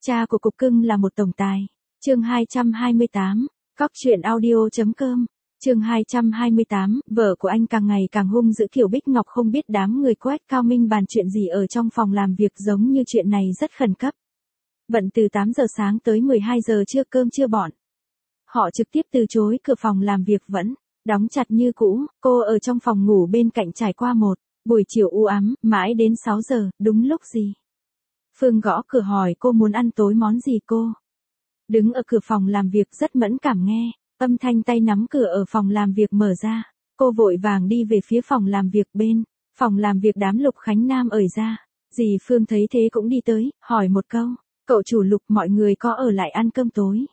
Cha của cục cưng là một tổng tài. Chương 228, Cóc truyện audio.com. Chương 228, vợ của anh càng ngày càng hung dữ. Kiều Bích Ngọc không biết đám người Quách Cao Minh bàn chuyện gì ở trong phòng làm việc, giống như chuyện này rất khẩn cấp. Bận từ 8 giờ sáng tới 12 giờ trưa, cơm chưa bọn họ trực tiếp từ chối, cửa phòng làm việc vẫn đóng chặt như cũ. Cô ở trong phòng ngủ bên cạnh trải qua một buổi chiều u ám, mãi đến 6 giờ, đúng lúc gì Phương gõ cửa hỏi cô muốn ăn tối món gì. Cô đứng ở cửa phòng làm việc rất mẫn cảm, nghe âm thanh tay nắm cửa ở phòng làm việc mở ra. Cô vội vàng đi về phía phòng làm việc. Bên phòng làm việc đám Lục Khánh Nam ởi ra. Dì Phương thấy thế cũng đi tới, hỏi một câu, cậu chủ Lục, mọi người có ở lại ăn cơm tối?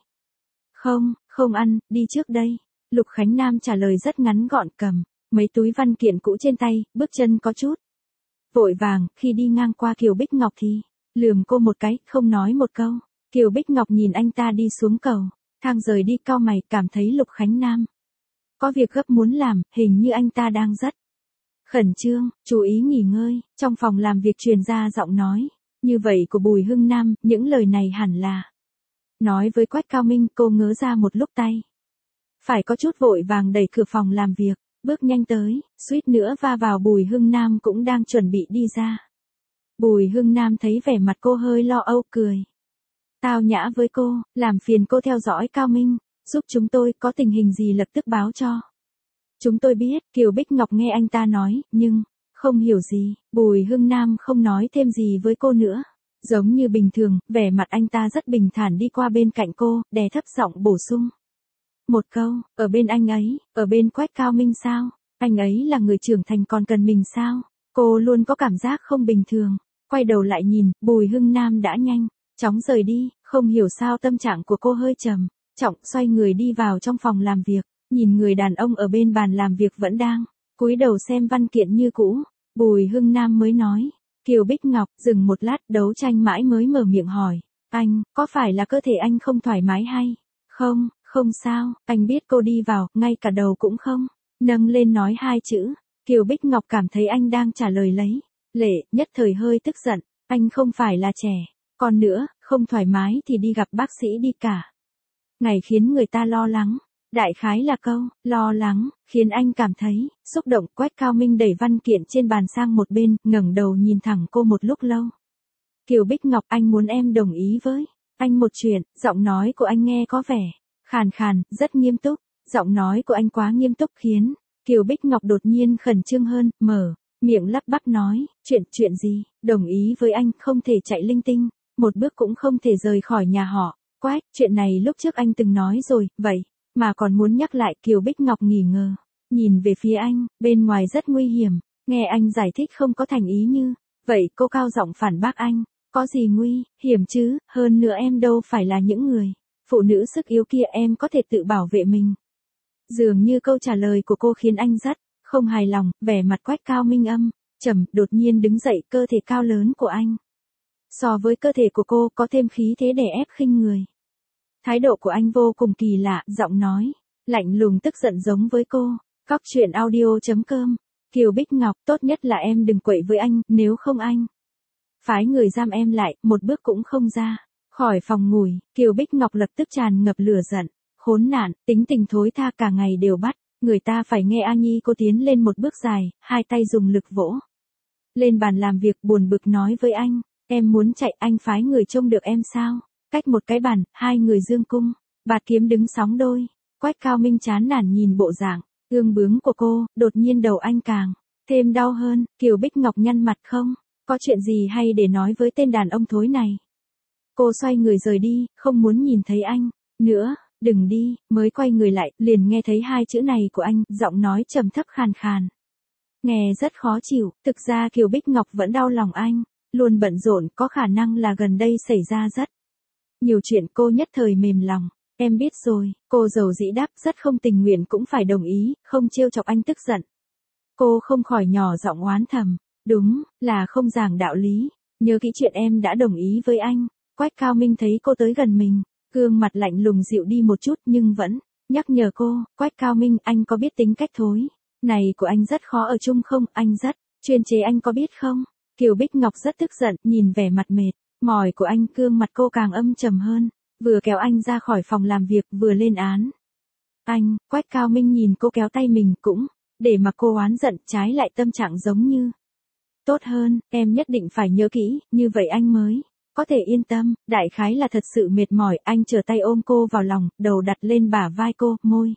Không ăn, đi trước đây. Lục Khánh Nam trả lời rất ngắn gọn, cầm mấy túi văn kiện cũ trên tay, bước chân có chút vội vàng. Khi đi ngang qua Kiều Bích Ngọc thì lườm cô một cái, không nói một câu. Kiều Bích Ngọc nhìn anh ta đi xuống cầu thang rời đi, cau mày, cảm thấy Lục Khánh Nam có việc gấp muốn làm, hình như anh ta đang rất khẩn trương, chú ý nghỉ ngơi. Trong phòng làm việc truyền ra giọng nói như vậy của Bùi Hưng Nam, những lời này hẳn là nói với Quách Cao Minh. Cô ngớ ra một lúc, tay phải có chút vội vàng đẩy cửa phòng làm việc, bước nhanh tới, suýt nữa va vào Bùi Hưng Nam cũng đang chuẩn bị đi ra. Bùi Hưng Nam thấy vẻ mặt cô hơi lo âu, cười tao nhã với cô, làm phiền cô theo dõi Cao Minh giúp chúng tôi, có tình hình gì lập tức báo cho chúng tôi biết. Kiều Bích Ngọc nghe anh ta nói, nhưng không hiểu gì. Bùi Hưng Nam không nói thêm gì với cô nữa. Giống như bình thường, vẻ mặt anh ta rất bình thản, đi qua bên cạnh cô, đè thấp giọng bổ sung một câu, ở bên anh ấy, ở bên Quách Cao Minh sao? Anh ấy là người trưởng thành còn cần mình sao? Cô luôn có cảm giác không bình thường. Quay đầu lại nhìn, Bùi Hưng Nam đã nhanh chóng rời đi. Không hiểu sao tâm trạng của cô hơi trầm trọng, xoay người đi vào trong phòng làm việc, nhìn người đàn ông ở bên bàn làm việc vẫn đang cúi đầu xem văn kiện như cũ. Bùi Hưng Nam mới nói, Kiều Bích Ngọc, dừng một lát, đấu tranh mãi mới mở miệng hỏi, anh, có phải là cơ thể anh không thoải mái hay không sao? Anh biết cô đi vào, ngay cả đầu cũng không nâng lên nói hai chữ. Kiều Bích Ngọc cảm thấy anh đang trả lời lấy lệ, nhất thời hơi tức giận. Anh không phải là trẻ còn nữa, không thoải mái thì đi gặp bác sĩ đi, cả ngày khiến người ta lo lắng. Đại khái là câu lo lắng khiến anh cảm thấy xúc động. Quách Cao Minh đẩy văn kiện trên bàn sang một bên, ngẩng đầu nhìn thẳng cô một lúc lâu. Kiều Bích Ngọc, anh muốn em đồng ý với anh một chuyện. Giọng nói của anh nghe có vẻ khàn khàn, rất nghiêm túc. Giọng nói của anh quá nghiêm túc khiến Kiều Bích Ngọc đột nhiên khẩn trương hơn, mở miệng lắp bắp nói, chuyện gì? Đồng ý với anh, không thể chạy linh tinh, một bước cũng không thể rời khỏi nhà họ Quách. Chuyện này lúc trước anh từng nói rồi, vậy mà còn muốn nhắc lại. Kiều Bích Ngọc nghi ngờ nhìn về phía anh, bên ngoài rất nguy hiểm. Nghe anh giải thích không có thành ý như vậy, cô cao giọng phản bác anh, có gì nguy hiểm chứ? Hơn nữa em đâu phải là những người phụ nữ sức yếu kia, em có thể tự bảo vệ mình. Dường như câu trả lời của cô khiến anh rất không hài lòng. Vẻ mặt Quách Cao Minh trầm, đột nhiên đứng dậy. Cơ thể cao lớn của anh so với cơ thể của cô có thêm khí thế đè ép khinh người. Thái độ của anh vô cùng kỳ lạ, giọng nói lạnh lùng tức giận giống với cô. Cóc truyện audio.com. Kiều Bích Ngọc, tốt nhất là em đừng quậy với anh, nếu không anh phái người giam em lại, một bước cũng không ra khỏi phòng ngủ. Kiều Bích Ngọc lập tức tràn ngập lửa giận. Khốn nạn, tính tình thối tha, cả ngày đều bắt người ta phải nghe. A Nhi, cô tiến lên một bước dài, hai tay dùng lực vỗ lên bàn làm việc, buồn bực nói với anh, em muốn chạy, anh phái người trông được em sao? Cách một cái bàn, hai người dương cung bạt kiếm đứng sóng đôi. Quách Cao Minh chán nản nhìn bộ dạng ương bướng của cô, đột nhiên đầu anh càng thêm đau hơn. Kiều Bích Ngọc nhăn mặt, không có chuyện gì hay để nói với tên đàn ông thối này. Cô xoay người rời đi, không muốn nhìn thấy anh nữa. Đừng đi. Mới quay người lại, liền nghe thấy hai chữ này của anh, giọng nói trầm thấp khàn khàn, nghe rất khó chịu. Thực ra Kiều Bích Ngọc vẫn đau lòng anh, luôn bận rộn, có khả năng là gần đây xảy ra rất nhiều chuyện. Cô nhất thời mềm lòng. Em biết rồi. Cô dầu dĩ đáp, rất không tình nguyện cũng phải đồng ý, không trêu chọc anh tức giận. Cô không khỏi nhỏ giọng oán thầm, đúng là không giảng đạo lý. Nhớ kỹ chuyện em đã đồng ý với anh. Quách Cao Minh thấy cô tới gần mình, gương mặt lạnh lùng dịu đi một chút, nhưng vẫn nhắc nhở cô, Quách Cao Minh, anh có biết tính cách thối này của anh rất khó ở chung không? Anh rất chuyên chế, anh có biết không? Kiều Bích Ngọc rất tức giận, nhìn vẻ mặt mệt Mỏi của anh, gương mặt cô càng âm trầm hơn, vừa kéo anh ra khỏi phòng làm việc vừa lên án. Anh, Quách Cao Minh nhìn cô kéo tay mình cũng, để mà cô oán giận, trái lại tâm trạng giống như. Tốt hơn, em nhất định phải nhớ kỹ, như vậy anh mới có thể yên tâm. Đại khái là thật sự mệt mỏi, anh trở tay ôm cô vào lòng, đầu đặt lên bả vai cô, môi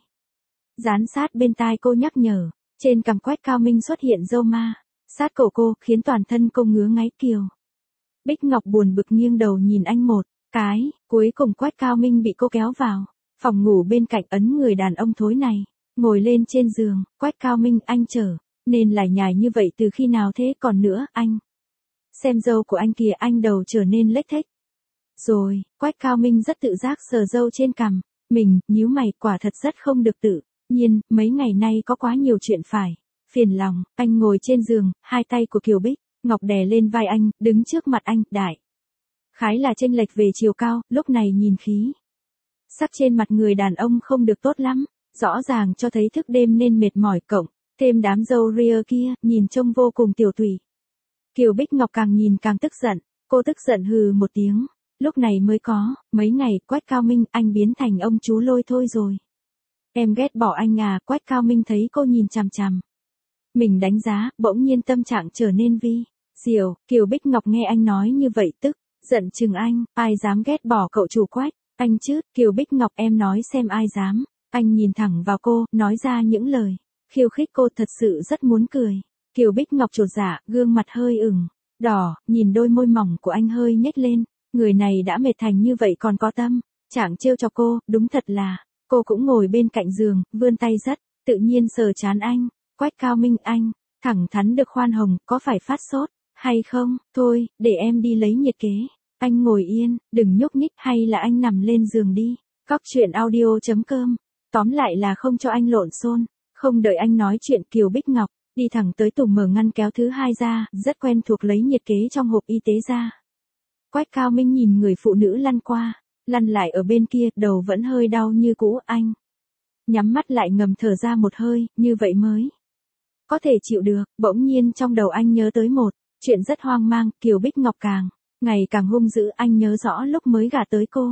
dán sát bên tai cô nhắc nhở. Trên cằm Quách Cao Minh xuất hiện râu ma, sát cổ cô, khiến toàn thân cô ngứa ngáy. Kiều Bích Ngọc buồn bực nghiêng đầu nhìn anh một cái, cuối cùng Quách Cao Minh bị cô kéo vào phòng ngủ bên cạnh, ấn người đàn ông thối này ngồi lên trên giường. Quách Cao Minh, anh trở nên lải nhải như vậy từ khi nào thế? Còn nữa, anh xem râu của anh kìa, anh đầu trở nên lếch thếch rồi. Quách Cao Minh rất tự giác sờ râu trên cằm mình, nhíu mày, quả thật rất không được tự nhiên, mấy ngày nay có quá nhiều chuyện phải phiền lòng. Anh ngồi trên giường, hai tay của Kiều Bích Ngọc đè lên vai anh, đứng trước mặt anh, đại khái là chênh lệch về chiều cao, lúc này nhìn khí sắc trên mặt người đàn ông không được tốt lắm, rõ ràng cho thấy thức đêm nên mệt mỏi, cộng thêm đám râu ria kia, nhìn trông vô cùng tiểu tụy. Kiều Bích Ngọc càng nhìn càng tức giận, cô tức giận hừ một tiếng, lúc này mới có mấy ngày. Quách Cao Minh, anh biến thành ông chú lôi thôi rồi. Em ghét bỏ anh à? Quách Cao Minh thấy cô nhìn chằm chằm mình đánh giá, bỗng nhiên tâm trạng trở nên vi diệu. Kiều Bích Ngọc nghe anh nói như vậy tức giận chừng anh, ai dám ghét bỏ cậu chủ Quách anh chứ? Kiều Bích Ngọc, em nói xem ai dám. Anh nhìn thẳng vào cô, nói ra những lời khiêu khích. Cô thật sự rất muốn cười. Kiều Bích Ngọc chột dạ, gương mặt hơi ửng đỏ, nhìn đôi môi mỏng của anh hơi nhếch lên. Người này đã mệt thành như vậy còn có tâm trạng trêu chọc cô, đúng thật là. Cô cũng ngồi bên cạnh giường, vươn tay rất tự nhiên sờ trán anh. Quách Cao Minh, anh thẳng thắn được khoan hồng, có phải phát sốt hay không? Thôi, để em đi lấy nhiệt kế. Anh ngồi yên, đừng nhúc nhích, hay là anh nằm lên giường đi. Cóc truyện audio.com. Tóm lại là không cho anh lộn xộn. Không đợi anh nói chuyện, Kiều Bích Ngọc đi thẳng tới tủ mở ngăn kéo thứ hai ra, rất quen thuộc lấy nhiệt kế trong hộp y tế ra. Quách Cao Minh nhìn người phụ nữ lăn qua lăn lại ở bên kia, đầu vẫn hơi đau như cũ. Anh nhắm mắt lại, ngầm thở ra một hơi, như vậy mới có thể chịu được. Bỗng nhiên trong đầu anh nhớ tới một chuyện rất hoang mang. Kiều Bích Ngọc càng ngày càng hung dữ. Anh nhớ rõ lúc mới gả tới cô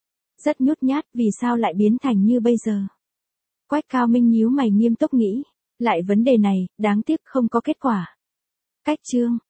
rất nhút nhát, vì sao lại biến thành như bây giờ? Quách Cao Minh nhíu mày nghiêm túc nghĩ lại vấn đề này, đáng tiếc không có kết quả. Cách chương